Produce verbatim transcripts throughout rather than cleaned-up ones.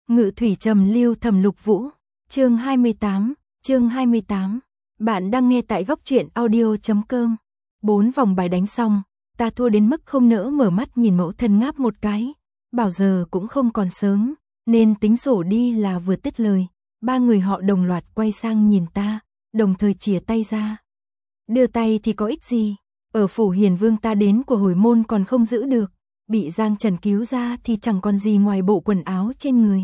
Ngự thủy trầm lưu thầm lục vũ. Chương hai mươi tám, chương hai mươi tám. Bạn đang nghe tại góc truyện audio chấm com. Bốn vòng bài đánh xong, ta thua đến mức không nỡ mở mắt nhìn mẫu thân ngáp một cái. Bảo giờ cũng không còn sớm, nên tính sổ đi là vừa tứt lời. Ba người họ đồng loạt quay sang nhìn ta, đồng thời chìa tay ra. Đưa tay thì có ích gì, ở phủ Hiền Vương ta đến của hồi môn còn không giữ được, bị Giang Trần cứu ra thì chẳng còn gì ngoài bộ quần áo trên người.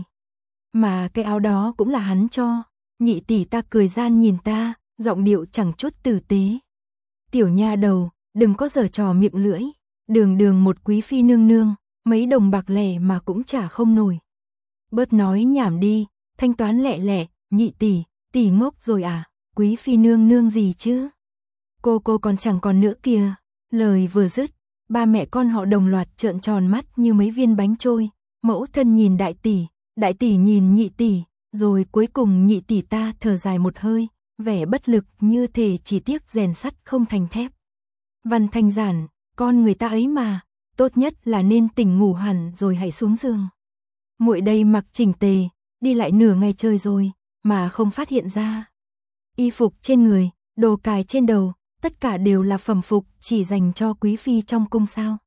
Mà cái áo đó cũng là hắn cho. Nhị tỷ ta cười gian nhìn ta, giọng điệu chẳng chút tử tế. Tiểu nha đầu, đừng có giở trò miệng lưỡi, đường đường một quý phi nương nương, mấy đồng bạc lẻ mà cũng trả không nổi. Bớt nói nhảm đi, thanh toán lẹ lẹ, nhị tỷ, tỷ ngốc rồi à, quý phi nương nương gì chứ? Cô cô còn chẳng còn nữa kìa. Lời vừa dứt, ba mẹ con họ đồng loạt trợn tròn mắt như mấy viên bánh trôi. Mẫu thân nhìn đại tỷ, đại tỷ nhìn nhị tỷ, rồi cuối cùng nhị tỷ ta thở dài một hơi, vẻ bất lực như thể chỉ tiếc rèn sắt không thành thép. Văn thanh giản, con người ta ấy mà, tốt nhất là nên tỉnh ngủ hẳn rồi hãy xuống giường. Muội đây mặc chỉnh tề, đi lại nửa ngày trời rồi, mà không phát hiện ra. Y phục trên người, đồ cài trên đầu, tất cả đều là phẩm phục chỉ dành cho quý phi trong cung sao?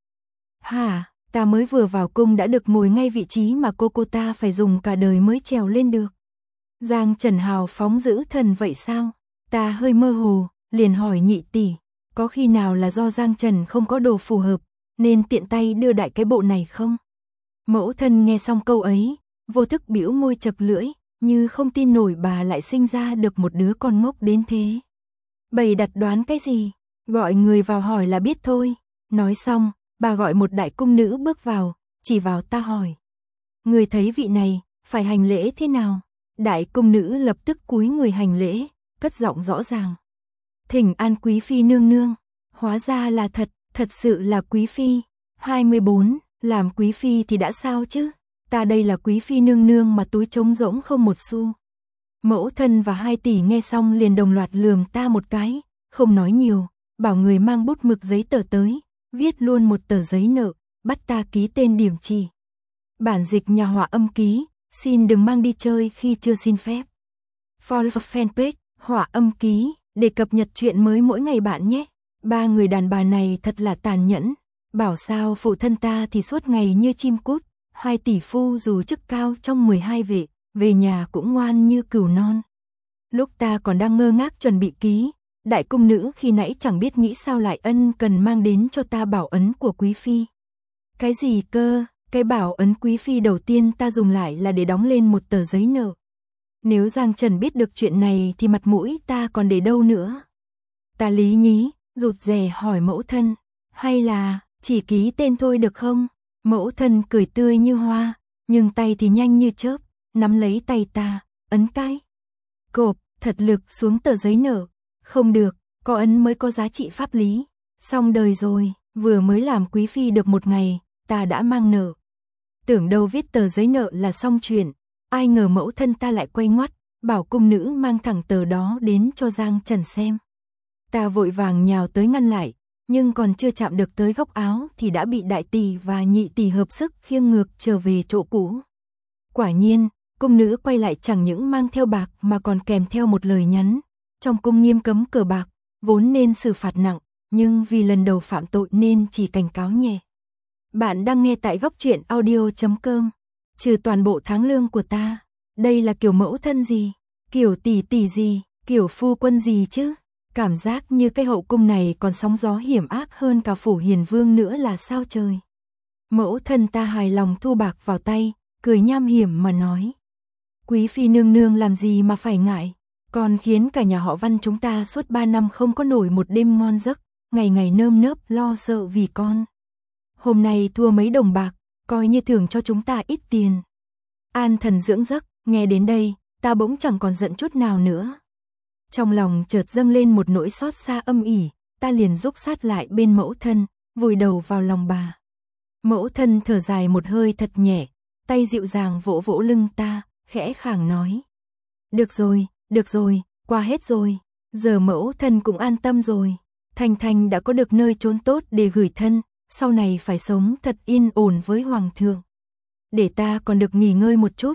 Hả, ta mới vừa vào cung đã được ngồi ngay vị trí mà cô cô ta phải dùng cả đời mới trèo lên được. Giang Trần hào phóng dữ thần vậy sao? Ta hơi mơ hồ, liền hỏi nhị tỷ, có khi nào là do Giang Trần không có đồ phù hợp, nên tiện tay đưa đại cái bộ này không? Mẫu thân nghe xong câu ấy, vô thức bĩu môi chật lưỡi, như không tin nổi bà lại sinh ra được một đứa con ngốc đến thế. Bày đặt đoán cái gì, gọi người vào hỏi là biết thôi. Nói xong, bà gọi một đại cung nữ bước vào, chỉ vào ta hỏi. Người thấy vị này, phải hành lễ thế nào? Đại cung nữ lập tức cúi người hành lễ, cất giọng rõ ràng. Thỉnh an quý phi nương nương, hóa ra là thật, thật sự là quý phi. hai mươi bốn, làm quý phi thì đã sao chứ? Ta đây là quý phi nương nương mà túi trống rỗng không một xu. Mẫu thân và hai tỷ nghe xong liền đồng loạt lườm ta một cái, không nói nhiều, bảo người mang bút mực giấy tờ tới, viết luôn một tờ giấy nợ, bắt ta ký tên điểm chỉ. Bản dịch nhà họa âm ký, xin đừng mang đi chơi khi chưa xin phép. Follow fanpage, họa âm ký, để cập nhật chuyện mới mỗi ngày bạn nhé. Ba người đàn bà này thật là tàn nhẫn, bảo sao phụ thân ta thì suốt ngày như chim cút, hai tỷ phu dù chức cao trong mười hai vệ, về nhà cũng ngoan như cừu non. Lúc ta còn đang ngơ ngác chuẩn bị ký, đại cung nữ khi nãy chẳng biết nghĩ sao lại ân cần mang đến cho ta bảo ấn của quý phi. Cái gì cơ? Cái bảo ấn quý phi đầu tiên ta dùng lại là để đóng lên một tờ giấy nợ. Nếu Giang Trần biết được chuyện này thì mặt mũi ta còn để đâu nữa. Ta lý nhí, rụt rè hỏi mẫu thân, hay là chỉ ký tên thôi được không? Mẫu thân cười tươi như hoa, nhưng tay thì nhanh như chớp, nắm lấy tay ta, ấn cái. Cộp, thật lực xuống tờ giấy nợ. Không được, có ấn mới có giá trị pháp lý. Xong đời rồi, vừa mới làm quý phi được một ngày, ta đã mang nợ. Tưởng đâu viết tờ giấy nợ là xong chuyện, ai ngờ mẫu thân ta lại quay ngoắt, bảo cung nữ mang thẳng tờ đó đến cho Giang Trần xem. Ta vội vàng nhào tới ngăn lại, nhưng còn chưa chạm được tới góc áo thì đã bị đại tỷ và nhị tỷ hợp sức khiêng ngược trở về chỗ cũ. Quả nhiên, cung nữ quay lại chẳng những mang theo bạc mà còn kèm theo một lời nhắn. Trong cung nghiêm cấm cờ bạc, vốn nên xử phạt nặng, nhưng vì lần đầu phạm tội nên chỉ cảnh cáo nhẹ. Bạn đang nghe tại góc truyện audio chấm com. Trừ toàn bộ tháng lương của ta, đây là kiểu mẫu thân gì, kiểu tỷ tỷ gì, kiểu phu quân gì chứ? Cảm giác như cái hậu cung này còn sóng gió hiểm ác hơn cả phủ Hiền Vương nữa là sao trời. Mẫu thân ta hài lòng thu bạc vào tay, cười nham hiểm mà nói. Quý phi nương nương làm gì mà phải ngại, còn khiến cả nhà họ Văn chúng ta suốt ba năm không có nổi một đêm ngon giấc, ngày ngày nơm nớp lo sợ vì con. Hôm nay thua mấy đồng bạc, coi như thưởng cho chúng ta ít tiền. An thần dưỡng giấc, nghe đến đây, ta bỗng chẳng còn giận chút nào nữa. Trong lòng chợt dâng lên một nỗi xót xa âm ỉ, ta liền rúc sát lại bên mẫu thân, vùi đầu vào lòng bà. Mẫu thân thở dài một hơi thật nhẹ, tay dịu dàng vỗ vỗ lưng ta, khẽ khàng nói. Được rồi, được rồi, qua hết rồi, giờ mẫu thân cũng an tâm rồi. Thanh Thanh đã có được nơi trốn tốt để gửi thân, sau này phải sống thật yên ổn với hoàng thượng. Để ta còn được nghỉ ngơi một chút,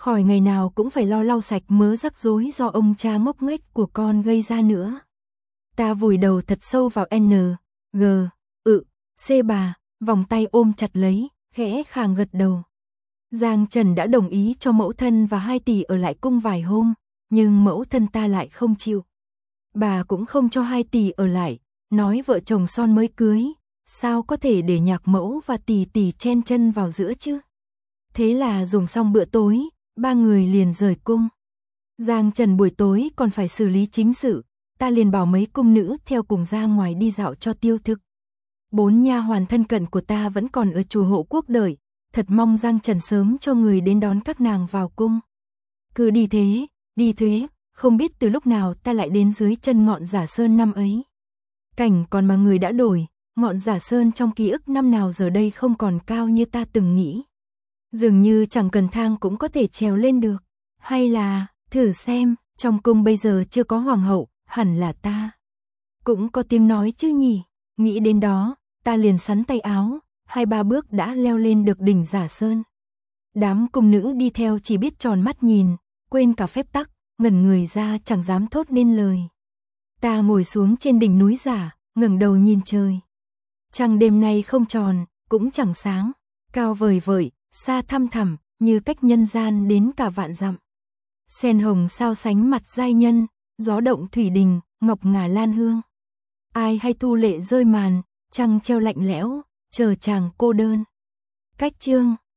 khỏi ngày nào cũng phải lo lau sạch mớ rắc rối do ông cha ngốc nghếch của con gây ra nữa. Ta vùi đầu thật sâu vào N, G, ự, C bà, vòng tay ôm chặt lấy, khẽ khàng gật đầu. Giang Trần đã đồng ý cho mẫu thân và hai tỷ ở lại cung vài hôm, nhưng mẫu thân ta lại không chịu. Bà cũng không cho hai tỷ ở lại, nói vợ chồng son mới cưới, sao có thể để nhạc mẫu và tỷ tỷ chen chân vào giữa chứ. Thế là dùng xong bữa tối, ba người liền rời cung. Giang Trần buổi tối còn phải xử lý chính sự, ta liền bảo mấy cung nữ theo cùng ra ngoài đi dạo cho tiêu thực. Bốn nha hoàn thân cận của ta vẫn còn ở chùa Hộ Quốc đợi, thật mong Giang Trần sớm cho người đến đón các nàng vào cung. Cứ đi thế, đi thế, không biết từ lúc nào ta lại đến dưới chân ngọn Giả Sơn năm ấy. Cảnh còn mà người đã đổi, ngọn Giả Sơn trong ký ức năm nào giờ đây không còn cao như ta từng nghĩ. Dường như chẳng cần thang cũng có thể trèo lên được. Hay là, thử xem, trong cung bây giờ chưa có hoàng hậu, hẳn là ta. Cũng có tiếng nói chứ nhỉ. Nghĩ đến đó, ta liền sắn tay áo, hai ba bước đã leo lên được đỉnh Giả Sơn. Đám cung nữ đi theo chỉ biết tròn mắt nhìn, quên cả phép tắc, ngẩn người ra chẳng dám thốt nên lời. Ta ngồi xuống trên đỉnh núi Giả, ngẩng đầu nhìn trời. Trăng đêm nay không tròn, cũng chẳng sáng, cao vời vợi, xa thăm thẳm, như cách nhân gian đến cả vạn dặm. Sen hồng sao sánh mặt giai nhân, gió động thủy đình, ngọc ngà lan hương. Ai hay thu lệ rơi màn, trăng treo lạnh lẽo, chờ chàng cô đơn. Cách chương